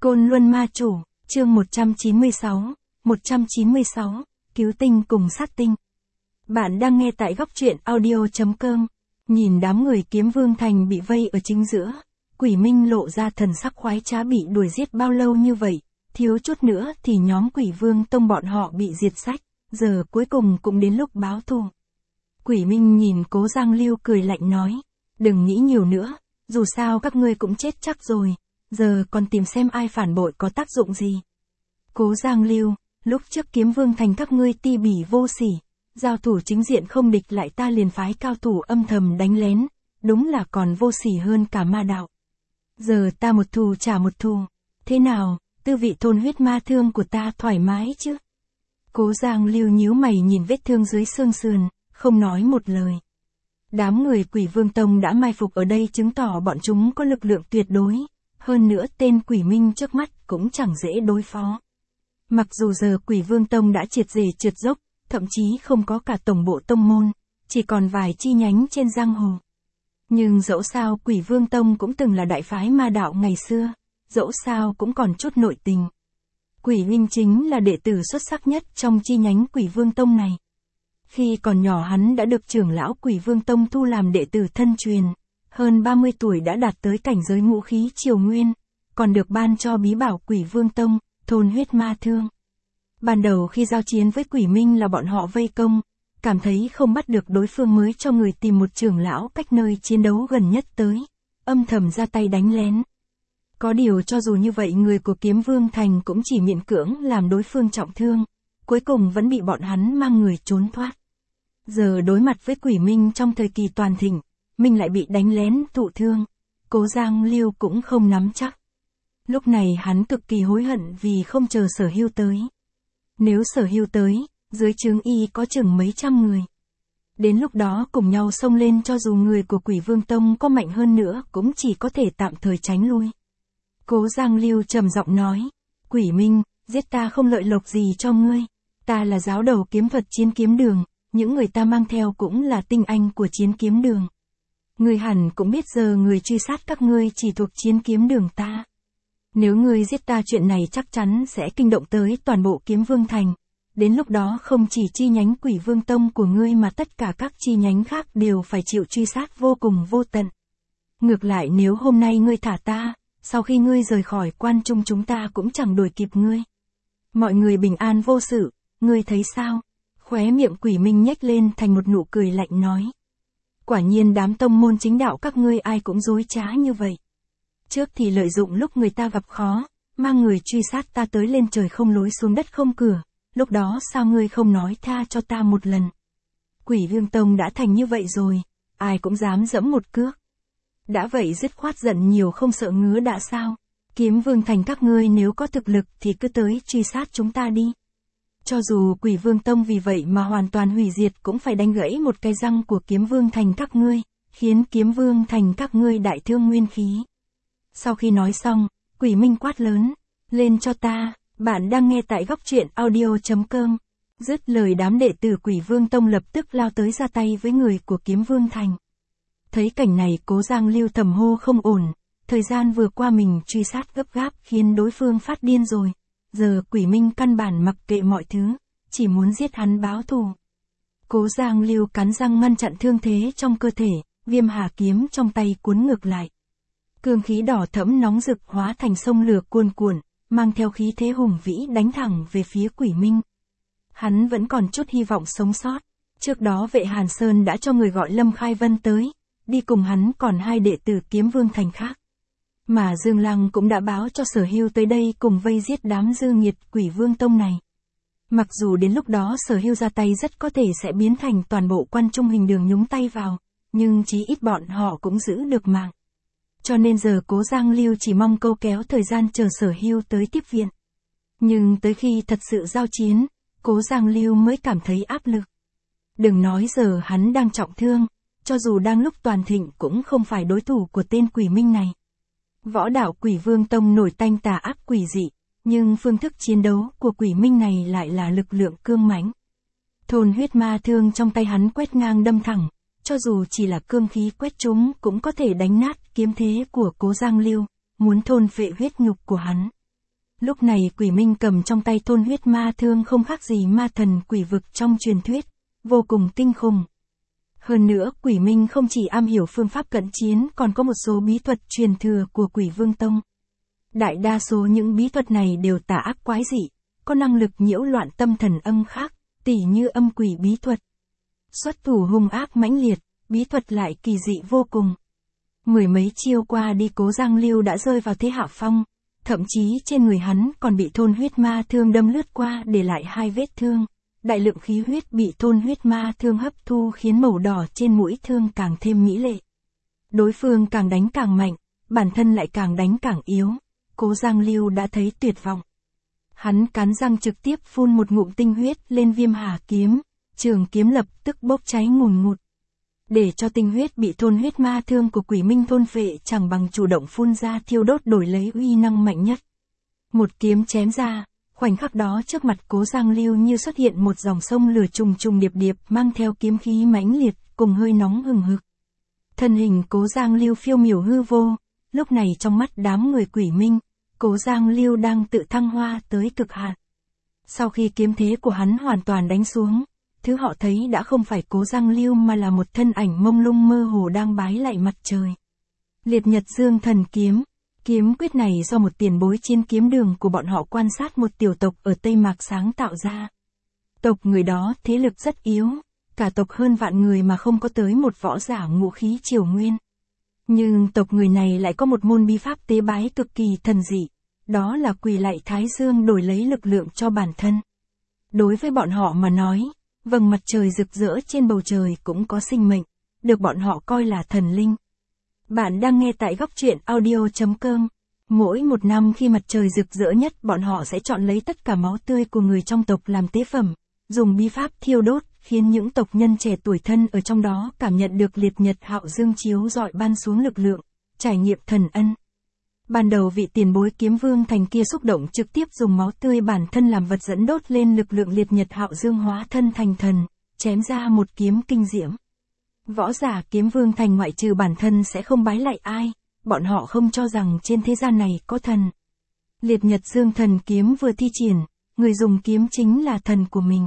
Côn Luân Ma Chủ, chương 196, Cứu tinh cùng sát tinh. Bạn đang nghe tại góc truyện audio.com. Nhìn đám người Kiếm Vương Thành bị vây ở chính giữa, Quỷ Minh lộ ra thần sắc khoái trá. Bị đuổi giết bao lâu như vậy, thiếu chút nữa thì nhóm Quỷ Vương Tông bọn họ bị diệt sạch, giờ cuối cùng cũng đến lúc báo thù. Quỷ Minh nhìn Cố Giang Lưu cười lạnh nói, đừng nghĩ nhiều nữa, dù sao các ngươi cũng chết chắc rồi, giờ còn tìm xem ai phản bội có tác dụng gì. Cố Giang Lưu, lúc trước Kiếm Vương Thành các ngươi ti bỉ vô sỉ, giao thủ chính diện không địch lại ta liền phái cao thủ âm thầm đánh lén, đúng là còn vô sỉ hơn cả ma đạo. Giờ ta một thù trả một thù, thế nào, tư vị thôn huyết ma thương của ta thoải mái chứ? Cố Giang Lưu nhíu mày nhìn vết thương dưới xương sườn, không nói một lời. Đám người Quỷ Vương Tông đã mai phục ở đây chứng tỏ bọn chúng có lực lượng tuyệt đối, hơn nữa tên Quỷ Minh trước mắt cũng chẳng dễ đối phó. Mặc dù giờ Quỷ Vương Tông đã triệt để trượt dốc, thậm chí không có cả tổng bộ tông môn, chỉ còn vài chi nhánh trên giang hồ. Nhưng dẫu sao Quỷ Vương Tông cũng từng là đại phái ma đạo ngày xưa, dẫu sao cũng còn chút nội tình. Quỷ Minh chính là đệ tử xuất sắc nhất trong chi nhánh Quỷ Vương Tông này. Khi còn nhỏ hắn đã được trưởng lão Quỷ Vương Tông thu làm đệ tử thân truyền, hơn 30 tuổi đã đạt tới cảnh giới ngũ khí triều nguyên, còn được ban cho bí bảo Quỷ Vương Tông, thôn huyết ma thương. Ban đầu khi giao chiến với Quỷ Minh là bọn họ vây công, cảm thấy không bắt được đối phương mới cho người tìm một trưởng lão cách nơi chiến đấu gần nhất tới, âm thầm ra tay đánh lén. Có điều cho dù như vậy người của Kiếm Vương Thành cũng chỉ miễn cưỡng làm đối phương trọng thương, cuối cùng vẫn bị bọn hắn mang người trốn thoát. Giờ đối mặt với Quỷ Minh trong thời kỳ toàn thịnh, mình lại bị đánh lén thụ thương, Cố Giang Lưu cũng không nắm chắc. Lúc này hắn cực kỳ hối hận vì không chờ Sở Hưu tới. Nếu Sở Hưu tới, dưới trướng y có chừng mấy trăm người. Đến lúc đó cùng nhau xông lên cho dù người của Quỷ Vương Tông có mạnh hơn nữa cũng chỉ có thể tạm thời tránh lui. Cố Giang Lưu trầm giọng nói, Quỷ Minh, giết ta không lợi lộc gì cho ngươi. Ta là giáo đầu kiếm thuật Chiến Kiếm Đường, những người ta mang theo cũng là tinh anh của Chiến Kiếm Đường. Ngươi hẳn cũng biết giờ người truy sát các ngươi chỉ thuộc Chiến Kiếm Đường ta. Nếu ngươi giết ta chuyện này chắc chắn sẽ kinh động tới toàn bộ Kiếm Vương Thành. Đến lúc đó không chỉ chi nhánh Quỷ Vương Tông của ngươi mà tất cả các chi nhánh khác đều phải chịu truy sát vô cùng vô tận. Ngược lại nếu hôm nay ngươi thả ta, sau khi ngươi rời khỏi quan trung chúng ta cũng chẳng đuổi kịp ngươi. Mọi người bình an vô sự, ngươi thấy sao? Khóe miệng Quỷ Minh nhếch lên thành một nụ cười lạnh nói. Quả nhiên đám tông môn chính đạo các ngươi ai cũng dối trá như vậy. Trước thì lợi dụng lúc người ta gặp khó, mang người truy sát ta tới lên trời không lối xuống đất không cửa, lúc đó sao ngươi không nói tha cho ta một lần? Quỷ Vương Tông đã thành như vậy rồi, ai cũng dám dẫm một cước. Đã vậy dứt khoát giận nhiều không sợ ngứa đã sao? Kiếm Vương Thành các ngươi nếu có thực lực thì cứ tới truy sát chúng ta đi. Cho dù Quỷ Vương Tông vì vậy mà hoàn toàn hủy diệt cũng phải đánh gãy một cái răng của Kiếm Vương Thành các ngươi, khiến Kiếm Vương Thành các ngươi đại thương nguyên khí. Sau khi nói xong, Quỷ Minh quát lớn, lên cho ta, bạn đang nghe tại góc truyện audio.com. Dứt lời đám đệ tử Quỷ Vương Tông lập tức lao tới ra tay với người của Kiếm Vương Thành. Thấy cảnh này Cố Giang Lưu thầm hô không ổn, thời gian vừa qua mình truy sát gấp gáp khiến đối phương phát điên rồi. Giờ Quỷ Minh căn bản mặc kệ mọi thứ, chỉ muốn giết hắn báo thù. Cố Giang Lưu cắn răng ngăn chặn thương thế trong cơ thể, Viêm Hà kiếm trong tay cuốn ngược lại. Cương khí đỏ thẫm nóng rực hóa thành sông lửa cuồn cuộn, mang theo khí thế hùng vĩ đánh thẳng về phía Quỷ Minh. Hắn vẫn còn chút hy vọng sống sót. Trước đó Vệ Hàn Sơn đã cho người gọi Lâm Khai Vân tới, đi cùng hắn còn hai đệ tử Kiếm Vương Thành khác. Mà Dương Lăng cũng đã báo cho Sở Hưu tới đây cùng vây giết đám dư nghiệt Quỷ Vương Tông này. Mặc dù đến lúc đó Sở Hưu ra tay rất có thể sẽ biến thành toàn bộ quan trung hình đường nhúng tay vào, nhưng chí ít bọn họ cũng giữ được mạng. Cho nên giờ Cố Giang Lưu chỉ mong câu kéo thời gian chờ Sở Hưu tới tiếp viện. Nhưng tới khi thật sự giao chiến, Cố Giang Lưu mới cảm thấy áp lực. Đừng nói giờ hắn đang trọng thương, cho dù đang lúc toàn thịnh cũng không phải đối thủ của tên Quỷ Minh này. Võ đạo Quỷ Vương Tông nổi tanh tà ác quỷ dị, nhưng phương thức chiến đấu của Quỷ Minh này lại là lực lượng cương mãnh. Thôn huyết ma thương trong tay hắn quét ngang đâm thẳng, cho dù chỉ là cương khí quét trúng cũng có thể đánh nát kiếm thế của Cố Giang Lưu, muốn thôn phệ huyết nhục của hắn. Lúc này Quỷ Minh cầm trong tay thôn huyết ma thương không khác gì ma thần quỷ vực trong truyền thuyết, vô cùng kinh khủng. Hơn nữa Quỷ Minh không chỉ am hiểu phương pháp cận chiến còn có một số bí thuật truyền thừa của Quỷ Vương Tông. Đại đa số những bí thuật này đều tà ác quái dị, có năng lực nhiễu loạn tâm thần âm khác, tỉ như âm quỷ bí thuật. Xuất thủ hung ác mãnh liệt, bí thuật lại kỳ dị vô cùng. Mười mấy chiêu qua đi Cố Giang Lưu đã rơi vào thế hạ phong, thậm chí trên người hắn còn bị thôn huyết ma thương đâm lướt qua để lại 2 vết thương. Đại lượng khí huyết bị thôn huyết ma thương hấp thu khiến màu đỏ trên mũi thương càng thêm mỹ lệ. Đối phương càng đánh càng mạnh, bản thân lại càng đánh càng yếu. Cố Giang Lưu đã thấy tuyệt vọng. Hắn cắn răng trực tiếp phun một ngụm tinh huyết lên Viêm Hà kiếm, trường kiếm lập tức bốc cháy ngùn ngụt. Để cho tinh huyết bị thôn huyết ma thương của Quỷ Minh thôn phệ chẳng bằng chủ động phun ra thiêu đốt đổi lấy uy năng mạnh nhất. Một kiếm chém ra, khoảnh khắc đó trước mặt Cố Giang Lưu như xuất hiện một dòng sông lửa trùng trùng điệp điệp mang theo kiếm khí mãnh liệt cùng hơi nóng hừng hực. Thân hình Cố Giang Lưu phiêu miểu hư vô, lúc này trong mắt đám người Quỷ Minh, Cố Giang Lưu đang tự thăng hoa tới cực hạn. Sau khi kiếm thế của hắn hoàn toàn đánh xuống, thứ họ thấy đã không phải Cố Giang Lưu mà là một thân ảnh mông lung mơ hồ đang bái lạy mặt trời. Liệt Nhật Dương Thần Kiếm. Kiếm quyết này do một tiền bối chiến kiếm đường của bọn họ quan sát một tiểu tộc ở Tây Mạc sáng tạo ra. Tộc người đó thế lực rất yếu, cả tộc hơn vạn người mà không có tới một võ giả ngũ khí triều nguyên. Nhưng tộc người này lại có một môn bí pháp tế bái cực kỳ thần dị, đó là quỳ lạy Thái Dương đổi lấy lực lượng cho bản thân. Đối với bọn họ mà nói, vầng mặt trời rực rỡ trên bầu trời cũng có sinh mệnh, được bọn họ coi là thần linh. Bạn đang nghe tại góc truyện audio.com. Mỗi một năm khi mặt trời rực rỡ nhất bọn họ sẽ chọn lấy tất cả máu tươi của người trong tộc làm tế phẩm, dùng bí pháp thiêu đốt, khiến những tộc nhân trẻ tuổi thân ở trong đó cảm nhận được liệt nhật hạo dương chiếu rọi ban xuống lực lượng, trải nghiệm thần ân. Ban đầu vị tiền bối kiếm vương thành kia xúc động trực tiếp dùng máu tươi bản thân làm vật dẫn đốt lên lực lượng liệt nhật hạo dương hóa thân thành thần, chém ra một kiếm kinh diễm. Võ giả kiếm vương thành ngoại trừ bản thân sẽ không bái lạy ai, bọn họ không cho rằng trên thế gian này có thần. Liệt Nhật Dương Thần Kiếm vừa thi triển, người dùng kiếm chính là thần của mình.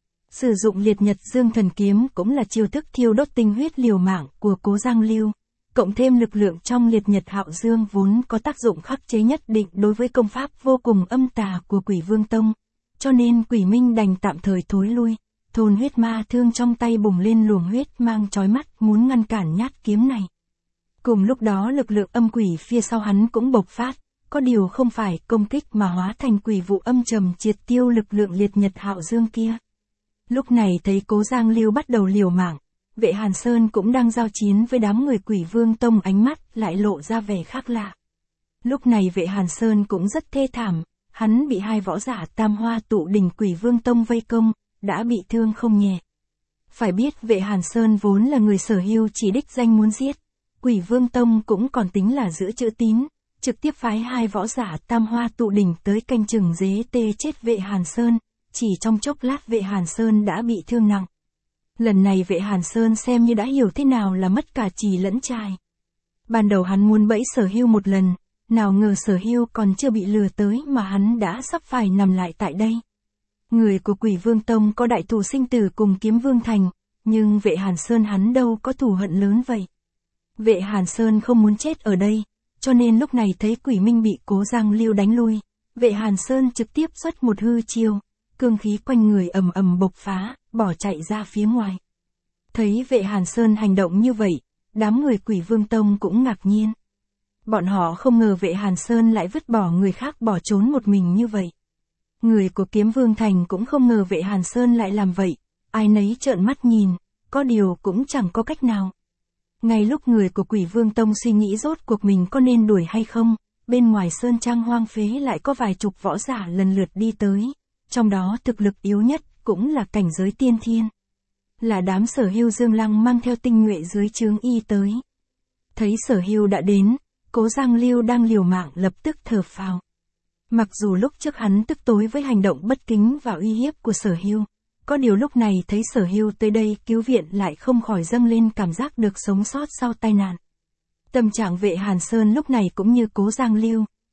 Sử dụng Liệt Nhật Dương Thần Kiếm cũng là chiêu thức thiêu đốt tinh huyết liều mạng của Cố Giang Lưu, cộng thêm lực lượng trong Liệt Nhật Hạo Dương vốn có tác dụng khắc chế nhất định đối với công pháp vô cùng âm tà của Quỷ Vương Tông, cho nên Quỷ Minh đành tạm thời thối lui. Thôn huyết ma thương trong tay bùng lên luồng huyết mang chói mắt muốn ngăn cản nhát kiếm này. Cùng lúc đó lực lượng âm quỷ phía sau hắn cũng bộc phát, có điều không phải công kích mà hóa thành quỷ vụ âm trầm triệt tiêu lực lượng liệt nhật hạo dương kia. Lúc này thấy Cố Giang Lưu bắt đầu liều mạng, Vệ Hàn Sơn cũng đang giao chiến với đám người Quỷ Vương Tông, ánh mắt lại lộ ra vẻ khác lạ. Lúc này Vệ Hàn Sơn cũng rất thê thảm, hắn bị 2 võ giả Tam Hoa Tụ Đỉnh Quỷ Vương Tông vây công, đã bị thương không nhẹ. Phải biết Vệ Hàn Sơn vốn là người sở hữu chỉ đích danh muốn giết, Quỷ Vương Tông cũng còn tính là giữ chữ tín, trực tiếp phái 2 võ giả Tam Hoa Tụ Đỉnh tới canh chừng dế tê chết Vệ Hàn Sơn, chỉ trong chốc lát Vệ Hàn Sơn đã bị thương nặng. Lần này Vệ Hàn Sơn xem như đã hiểu thế nào là mất cả trì lẫn trài. Ban đầu hắn muốn bẫy Sở Hưu một lần, nào ngờ Sở Hưu còn chưa bị lừa tới mà hắn đã sắp phải nằm lại tại đây. Người của Quỷ Vương Tông có đại thù sinh tử cùng Kiếm Vương Thành, nhưng Vệ Hàn Sơn hắn đâu có thù hận lớn vậy. Vệ Hàn Sơn không muốn chết ở đây, cho nên lúc này thấy Quỷ Minh bị Cố Giang Lưu đánh lui, Vệ Hàn Sơn trực tiếp xuất một hư chiêu, cương khí quanh người ầm ầm bộc phá, bỏ chạy ra phía ngoài. Thấy Vệ Hàn Sơn hành động như vậy, đám người Quỷ Vương Tông cũng ngạc nhiên. Bọn họ không ngờ Vệ Hàn Sơn lại vứt bỏ người khác bỏ trốn một mình như vậy. Người của Kiếm Vương Thành cũng không ngờ Vệ Hàn Sơn lại làm vậy, ai nấy trợn mắt nhìn, có điều cũng chẳng có cách nào. Ngay lúc người của Quỷ Vương Tông suy nghĩ rốt cuộc mình có nên đuổi hay không, bên ngoài sơn trang hoang phế lại có vài chục võ giả lần lượt đi tới, trong đó thực lực yếu nhất cũng là cảnh giới tiên thiên. Là đám Sở Hưu Dương Lăng mang theo tinh nhuệ dưới trướng y tới. Thấy Sở Hưu đã đến, Cố Giang Lưu đang liều mạng lập tức thở phào. Mặc dù lúc trước hắn tức tối với hành động bất kính và uy hiếp của Sở Hưu, có điều lúc này thấy Sở Hưu tới đây cứu viện lại không khỏi dâng lên cảm giác được sống sót sau tai nạn. Tâm trạng Vệ Hàn Sơn lúc này cũng như Cố Giang Lưu,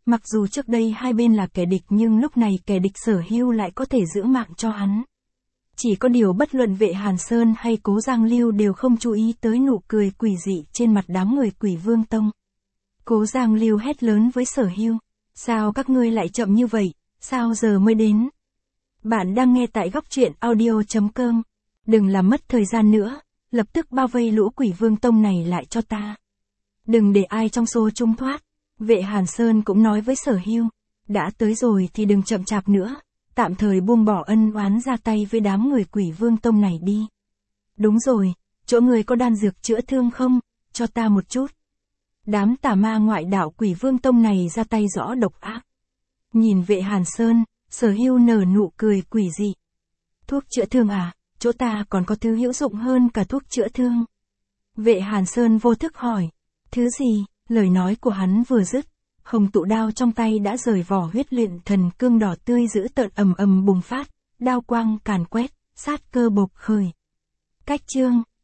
Mặc dù trước đây hai bên là kẻ địch nhưng lúc này kẻ địch Sở Hưu lại có thể giữ mạng cho hắn. Chỉ có điều bất luận Vệ Hàn Sơn hay Cố Giang Lưu đều không chú ý tới nụ cười quỷ dị trên mặt đám người Quỷ Vương Tông. Cố Giang Lưu hét lớn với Sở Hưu, sao các ngươi lại chậm như vậy, sao giờ mới đến? Bạn đang nghe tại góc truyện audio.com. Đừng làm mất thời gian nữa, lập tức bao vây lũ Quỷ Vương Tông này lại cho ta. Đừng để ai trong xô trung thoát. Vệ Hàn Sơn cũng nói với Sở Hưu, đã tới rồi thì đừng chậm chạp nữa, tạm thời buông bỏ ân oán ra tay với đám người Quỷ Vương Tông này đi. Đúng rồi, chỗ người có đan dược chữa thương không, cho ta một chút. Đám tà ma ngoại đạo Quỷ Vương Tông này ra tay rõ độc ác. Nhìn Vệ Hàn Sơn, Sở Hưu nở nụ cười quỷ dị. Thuốc chữa thương à, chỗ ta còn có thứ hữu dụng hơn cả thuốc chữa thương. Vệ Hàn Sơn vô thức hỏi, thứ gì? Lời nói của hắn vừa dứt, hồng tụ đao trong tay đã rời vỏ huyết luyện thần cương đỏ tươi dữ tợn ầm ầm bùng phát, đao quang càn quét, sát cơ bộc khởi. Cách chương